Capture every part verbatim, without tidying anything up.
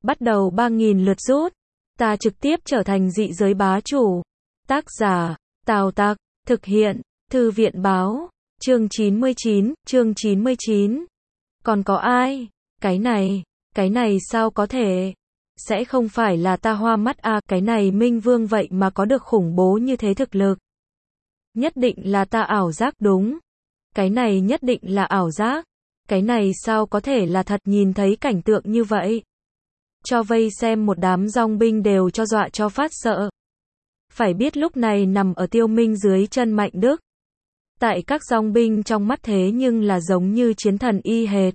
Bắt đầu ba nghìn lượt rút. Ta trực tiếp trở thành dị giới bá chủ. Tác giả, Tào Tặc, thực hiện, Thư viện báo, chương chín mươi chín, chương chín mươi chín. Còn có ai? Cái này, cái này sao có thể? Sẽ không phải là ta hoa mắt à, cái này Minh Vương vậy mà có được khủng bố như thế thực lực. Nhất định là ta ảo giác đúng. Cái này nhất định là ảo giác. Cái này sao có thể là thật, nhìn thấy cảnh tượng như vậy. Cho vây xem một đám dòng binh đều cho dọa cho phát sợ. Phải biết lúc này nằm ở Tiêu Minh dưới chân Mạnh Đức. Tại các dòng binh trong mắt thế nhưng là giống như chiến thần y hệt.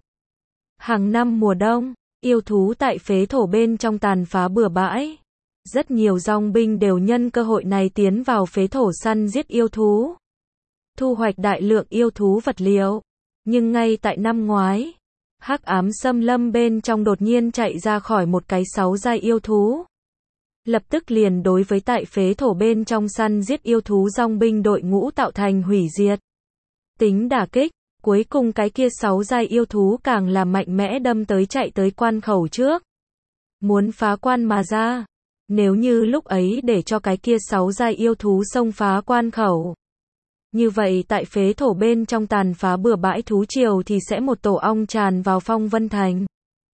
Hàng năm mùa đông, yêu thú tại phế thổ bên trong tàn phá bừa bãi. Rất nhiều dòng binh đều nhân cơ hội này tiến vào phế thổ săn giết yêu thú. Thu hoạch đại lượng yêu thú vật liệu. Nhưng ngay tại năm ngoái, hắc ám xâm lâm bên trong đột nhiên chạy ra khỏi một cái sáu giai yêu thú. Lập tức liền đối với tại phế thổ bên trong săn giết yêu thú dòng binh đội ngũ tạo thành hủy diệt. Tính đả kích, cuối cùng cái kia sáu giai yêu thú càng là mạnh mẽ đâm tới chạy tới quan khẩu trước. Muốn phá quan mà ra. Nếu như lúc ấy để cho cái kia sáu giai yêu thú xông phá quan khẩu. Như vậy tại phế thổ bên trong tàn phá bừa bãi thú triều thì sẽ một tổ ong tràn vào Phong Vân Thành.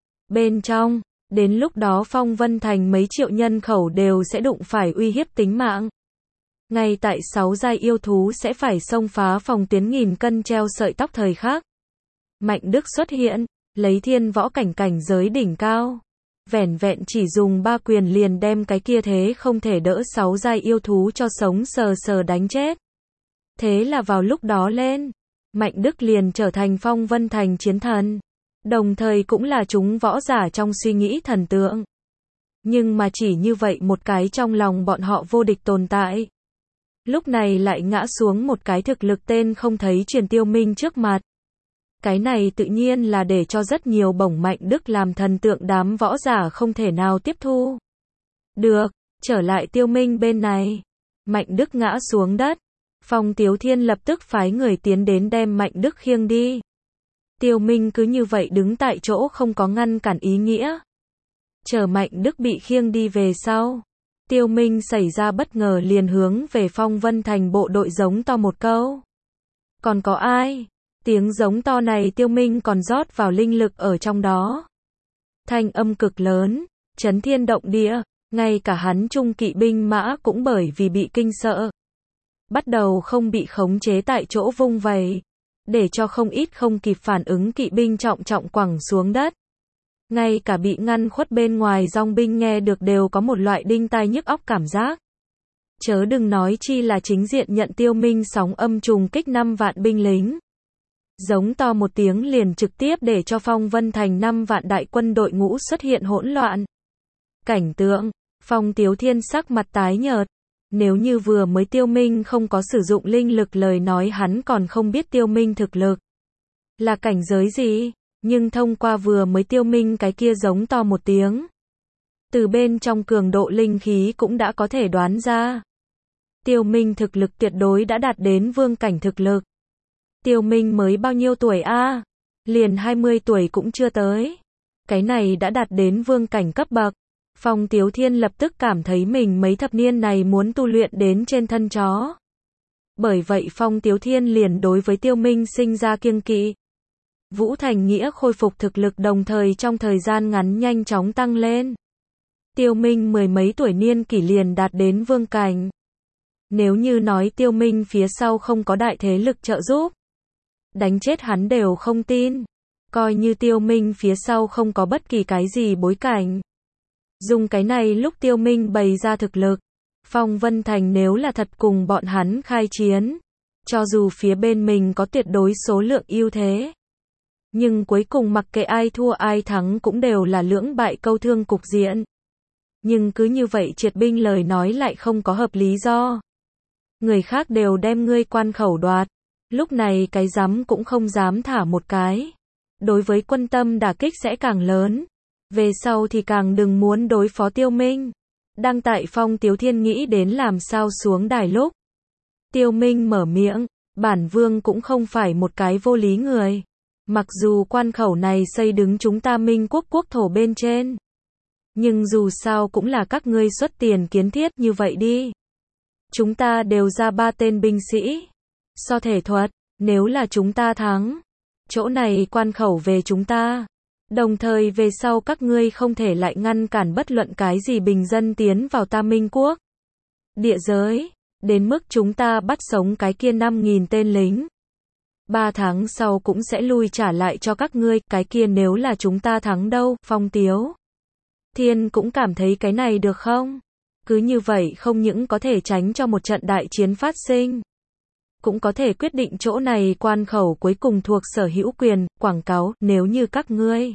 Bên trong, đến lúc đó Phong Vân Thành mấy triệu nhân khẩu đều sẽ đụng phải uy hiếp tính mạng. Ngay tại sáu giai yêu thú sẽ phải xông phá phòng tuyến nghìn cân treo sợi tóc thời khắc. Mạnh Đức xuất hiện, lấy thiên võ cảnh cảnh giới đỉnh cao. Vẻn vẹn chỉ dùng ba quyền liền đem cái kia thế không thể đỡ sáu giai yêu thú cho sống sờ sờ đánh chết. Thế là vào lúc đó lên, Mạnh Đức liền trở thành Phong Vân Thành chiến thần. Đồng thời cũng là chúng võ giả trong suy nghĩ thần tượng. Nhưng mà chỉ như vậy một cái trong lòng bọn họ vô địch tồn tại. Lúc này lại ngã xuống một cái thực lực tên không thấy truyền Tiêu Minh trước mặt. Cái này tự nhiên là để cho rất nhiều bổng Mạnh Đức làm thần tượng đám võ giả không thể nào tiếp thu. Được, trở lại Tiêu Minh bên này. Mạnh Đức ngã xuống đất. Phong Tiếu Thiên lập tức phái người tiến đến đem Mạnh Đức khiêng đi. Tiêu Minh cứ như vậy đứng tại chỗ không có ngăn cản ý nghĩa. Chờ Mạnh Đức bị khiêng đi về sau. Tiêu Minh xảy ra bất ngờ liền hướng về Phong Vân Thành bộ đội giống to một câu. Còn có ai? Tiếng giống to này Tiêu Minh còn rót vào linh lực ở trong đó. Thanh âm cực lớn, chấn thiên động địa, ngay cả hắn trung kỵ binh mã cũng bởi vì bị kinh sợ. Bắt đầu không bị khống chế tại chỗ vung vẩy, để cho không ít không kịp phản ứng kỵ binh trọng trọng quẳng xuống đất. Ngay cả bị ngăn khuất bên ngoài dòng binh nghe được đều có một loại đinh tai nhức óc cảm giác. Chớ đừng nói chi là chính diện nhận Tiêu Minh sóng âm trùng kích năm vạn binh lính. Giống to một tiếng liền trực tiếp để cho Phong Vân Thành năm vạn đại quân đội ngũ xuất hiện hỗn loạn. Cảnh tượng, Phong Tiếu Thiên sắc mặt tái nhợt. Nếu như vừa mới Tiêu Minh không có sử dụng linh lực lời nói hắn còn không biết Tiêu Minh thực lực là cảnh giới gì, nhưng thông qua vừa mới Tiêu Minh cái kia giống to một tiếng. Từ bên trong cường độ linh khí cũng đã có thể đoán ra. Tiêu Minh thực lực tuyệt đối đã đạt đến vương cảnh thực lực. Tiêu Minh mới bao nhiêu tuổi a? À? Liền hai mươi tuổi cũng chưa tới. Cái này đã đạt đến vương cảnh cấp bậc. Phong Tiếu Thiên lập tức cảm thấy mình mấy thập niên này muốn tu luyện đến trên thân chó. Bởi vậy Phong Tiếu Thiên liền đối với Tiêu Minh sinh ra kiêng kỵ. Vũ Thành Nghĩa khôi phục thực lực đồng thời trong thời gian ngắn nhanh chóng tăng lên. Tiêu Minh mười mấy tuổi niên kỷ liền đạt đến vương cảnh. Nếu như nói Tiêu Minh phía sau không có đại thế lực trợ giúp, đánh chết hắn đều không tin. Coi như Tiêu Minh phía sau không có bất kỳ cái gì bối cảnh. Dùng cái này lúc Tiêu Minh bày ra thực lực, Phong Vân Thành nếu là thật cùng bọn hắn khai chiến, cho dù phía bên mình có tuyệt đối số lượng ưu thế, nhưng cuối cùng mặc kệ ai thua ai thắng cũng đều là lưỡng bại câu thương cục diện. Nhưng cứ như vậy triệt binh lời nói lại không có hợp lý do. Người khác đều đem ngươi quan khẩu đoạt, lúc này cái dám cũng không dám thả một cái. Đối với quân tâm đả kích sẽ càng lớn. Về sau thì càng đừng muốn đối phó Tiêu Minh. Đang tại Phong Tiếu Thiên nghĩ đến làm sao xuống đài lúc. Tiêu Minh mở miệng, bản vương cũng không phải một cái vô lý người. Mặc dù quan khẩu này xây đứng chúng ta Minh quốc quốc thổ bên trên. Nhưng dù sao cũng là các ngươi xuất tiền kiến thiết như vậy đi. Chúng ta đều ra ba tên binh sĩ. So thể thuật, nếu là chúng ta thắng, chỗ này quan khẩu về chúng ta. Đồng thời về sau các ngươi không thể lại ngăn cản bất luận cái gì bình dân tiến vào ta Minh quốc. Địa giới, đến mức chúng ta bắt sống cái kia năm nghìn tên lính. Ba tháng sau cũng sẽ lui trả lại cho các ngươi, cái kia nếu là chúng ta thắng đâu, Phong Tiếu Thiên cũng cảm thấy cái này được không? Cứ như vậy không những có thể tránh cho một trận đại chiến phát sinh, cũng có thể quyết định chỗ này quan khẩu cuối cùng thuộc sở hữu quyền, quảng cáo, nếu như các ngươi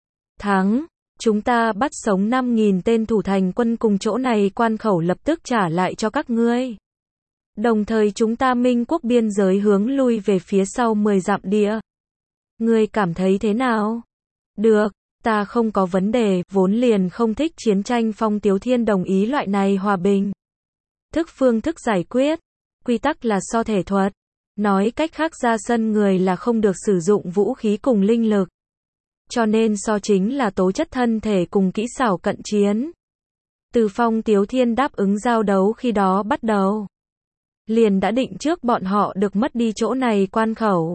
thắng, chúng ta bắt sống năm nghìn tên thủ thành quân cùng chỗ này quan khẩu lập tức trả lại cho các ngươi. Đồng thời chúng ta Minh quốc biên giới hướng lui về phía sau mười dặm địa. Ngươi cảm thấy thế nào? Được, ta không có vấn đề, vốn liền không thích chiến tranh. Phong Tiếu Thiên đồng ý loại này hòa bình thức phương thức giải quyết. Quy tắc là so thể thuật. Nói cách khác ra sân người là không được sử dụng vũ khí cùng linh lực. Cho nên so chính là tố chất thân thể cùng kỹ xảo cận chiến. Từ Phong Tiếu Thiên đáp ứng giao đấu khi đó bắt đầu, liền đã định trước bọn họ được mất đi chỗ này quan khẩu.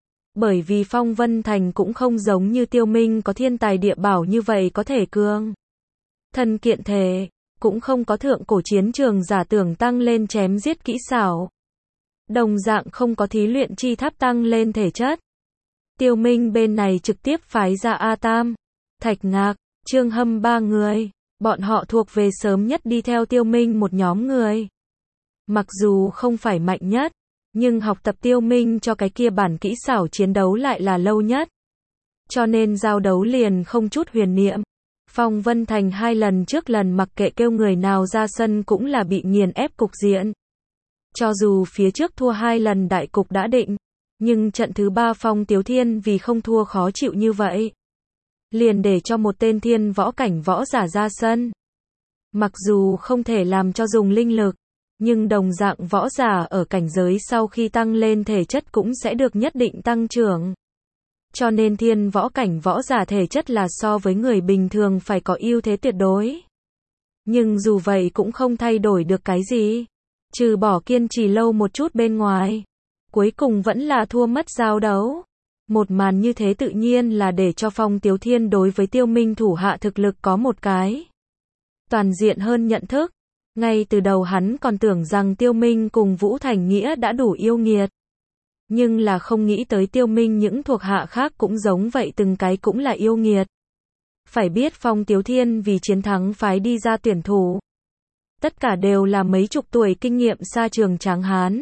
Bởi vì Phong Vân Thành cũng không giống như Tiêu Minh có thiên tài địa bảo như vậy có thể cường thân kiện thể, cũng không có thượng cổ chiến trường giả tưởng tăng lên chém giết kỹ xảo. Đồng dạng không có thí luyện chi tháp tăng lên thể chất. Tiêu Minh bên này trực tiếp phái ra A Tam, Thạch Ngạc, Trương Hâm ba người, bọn họ thuộc về sớm nhất đi theo Tiêu Minh một nhóm người. Mặc dù không phải mạnh nhất, nhưng học tập Tiêu Minh cho cái kia bản kỹ xảo chiến đấu lại là lâu nhất. Cho nên giao đấu liền không chút huyền niệm. Phong Vân Thành hai lần trước lần mặc kệ kêu người nào ra sân cũng là bị nghiền ép cục diện. Cho dù phía trước thua hai lần đại cục đã định, nhưng trận thứ ba Phong Tiếu Thiên vì không thua khó chịu như vậy, liền để cho một tên thiên võ cảnh võ giả ra sân. Mặc dù không thể làm cho dùng linh lực, nhưng đồng dạng võ giả ở cảnh giới sau khi tăng lên thể chất cũng sẽ được nhất định tăng trưởng. Cho nên thiên võ cảnh võ giả thể chất là so với người bình thường phải có ưu thế tuyệt đối. Nhưng dù vậy cũng không thay đổi được cái gì, trừ bỏ kiên trì lâu một chút bên ngoài. Cuối cùng vẫn là thua mất giao đấu. Một màn như thế tự nhiên là để cho Phong Tiếu Thiên đối với Tiêu Minh thủ hạ thực lực có một cái toàn diện hơn nhận thức. Ngay từ đầu hắn còn tưởng rằng Tiêu Minh cùng Vũ Thành Nghĩa đã đủ yêu nghiệt. Nhưng là không nghĩ tới Tiêu Minh những thuộc hạ khác cũng giống vậy, từng cái cũng là yêu nghiệt. Phải biết Phong Tiếu Thiên vì chiến thắng phái đi ra tuyển thủ. Tất cả đều là mấy chục tuổi kinh nghiệm xa trường tráng hán.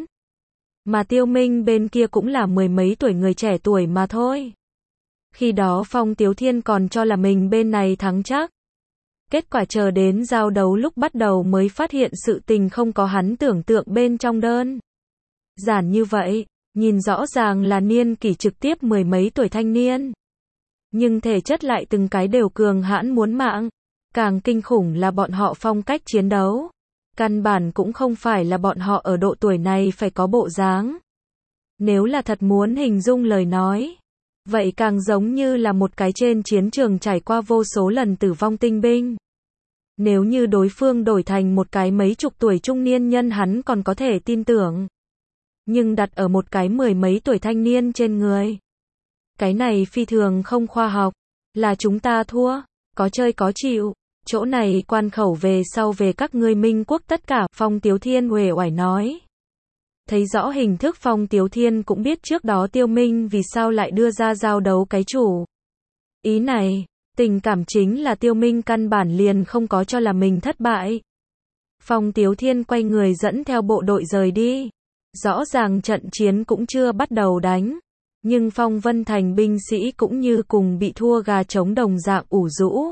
Mà Tiêu Minh bên kia cũng là mười mấy tuổi người trẻ tuổi mà thôi. Khi đó Phong Tiếu Thiên còn cho là mình bên này thắng chắc. Kết quả chờ đến giao đấu lúc bắt đầu mới phát hiện sự tình không có hắn tưởng tượng bên trong đơn giản như vậy, nhìn rõ ràng là niên kỷ trực tiếp mười mấy tuổi thanh niên. Nhưng thể chất lại từng cái đều cường hãn muốn mạng. Càng kinh khủng là bọn họ phong cách chiến đấu. Căn bản cũng không phải là bọn họ ở độ tuổi này phải có bộ dáng. Nếu là thật muốn hình dung lời nói, vậy càng giống như là một cái trên chiến trường trải qua vô số lần tử vong tinh binh. Nếu như đối phương đổi thành một cái mấy chục tuổi trung niên nhân hắn còn có thể tin tưởng. Nhưng đặt ở một cái mười mấy tuổi thanh niên trên người, cái này phi thường không khoa học. Là chúng ta thua, có chơi có chịu. Chỗ này quan khẩu về sau về các ngươi Minh quốc tất cả, Phong Tiếu Thiên uể oải nói. Thấy rõ hình thức Phong Tiếu Thiên cũng biết trước đó Tiêu Minh vì sao lại đưa ra giao đấu cái chủ ý này, tình cảm chính là Tiêu Minh căn bản liền không có cho là mình thất bại. Phong Tiếu Thiên quay người dẫn theo bộ đội rời đi. Rõ ràng trận chiến cũng chưa bắt đầu đánh, nhưng Phong Vân Thành binh sĩ cũng như cùng bị thua gà trống đồng dạng ủ rũ.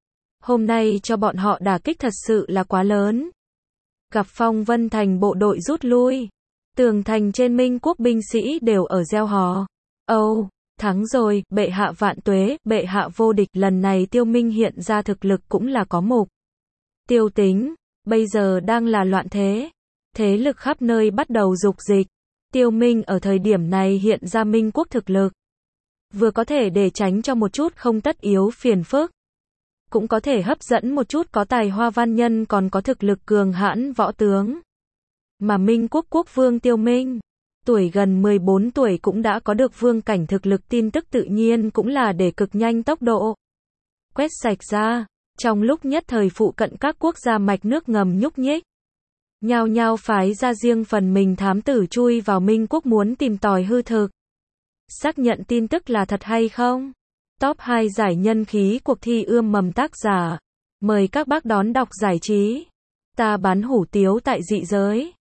Hôm nay cho bọn họ đả kích thật sự là quá lớn. Gặp Phong Vân Thành bộ đội rút lui, tường thành trên Minh quốc binh sĩ đều ở reo hò. Âu, oh, thắng rồi, bệ hạ vạn tuế, bệ hạ vô địch. Lần này Tiêu Minh hiện ra thực lực cũng là có mục tiêu tính, bây giờ đang là loạn thế. Thế lực khắp nơi bắt đầu dục dịch. Tiêu Minh ở thời điểm này hiện ra Minh quốc thực lực, vừa có thể để tránh cho một chút không tất yếu phiền phức. cũng có thể hấp dẫn một chút có tài hoa văn nhân còn có thực lực cường hãn võ tướng. Mà Minh Quốc quốc vương Tiêu Minh, tuổi gần mười bốn tuổi cũng đã có được vương cảnh thực lực, tin tức tự nhiên cũng là để cực nhanh tốc độ quét sạch ra. Trong lúc nhất thời phụ cận các quốc gia mạch nước ngầm nhúc nhích, nhao nhao phái ra riêng phần mình thám tử chui vào Minh Quốc muốn tìm tòi hư thực, xác nhận tin tức là thật hay không. Top hai giải nhân khí cuộc thi ươm mầm tác giả. Mời các bác đón đọc giải trí. Ta bán hủ tiếu tại dị giới.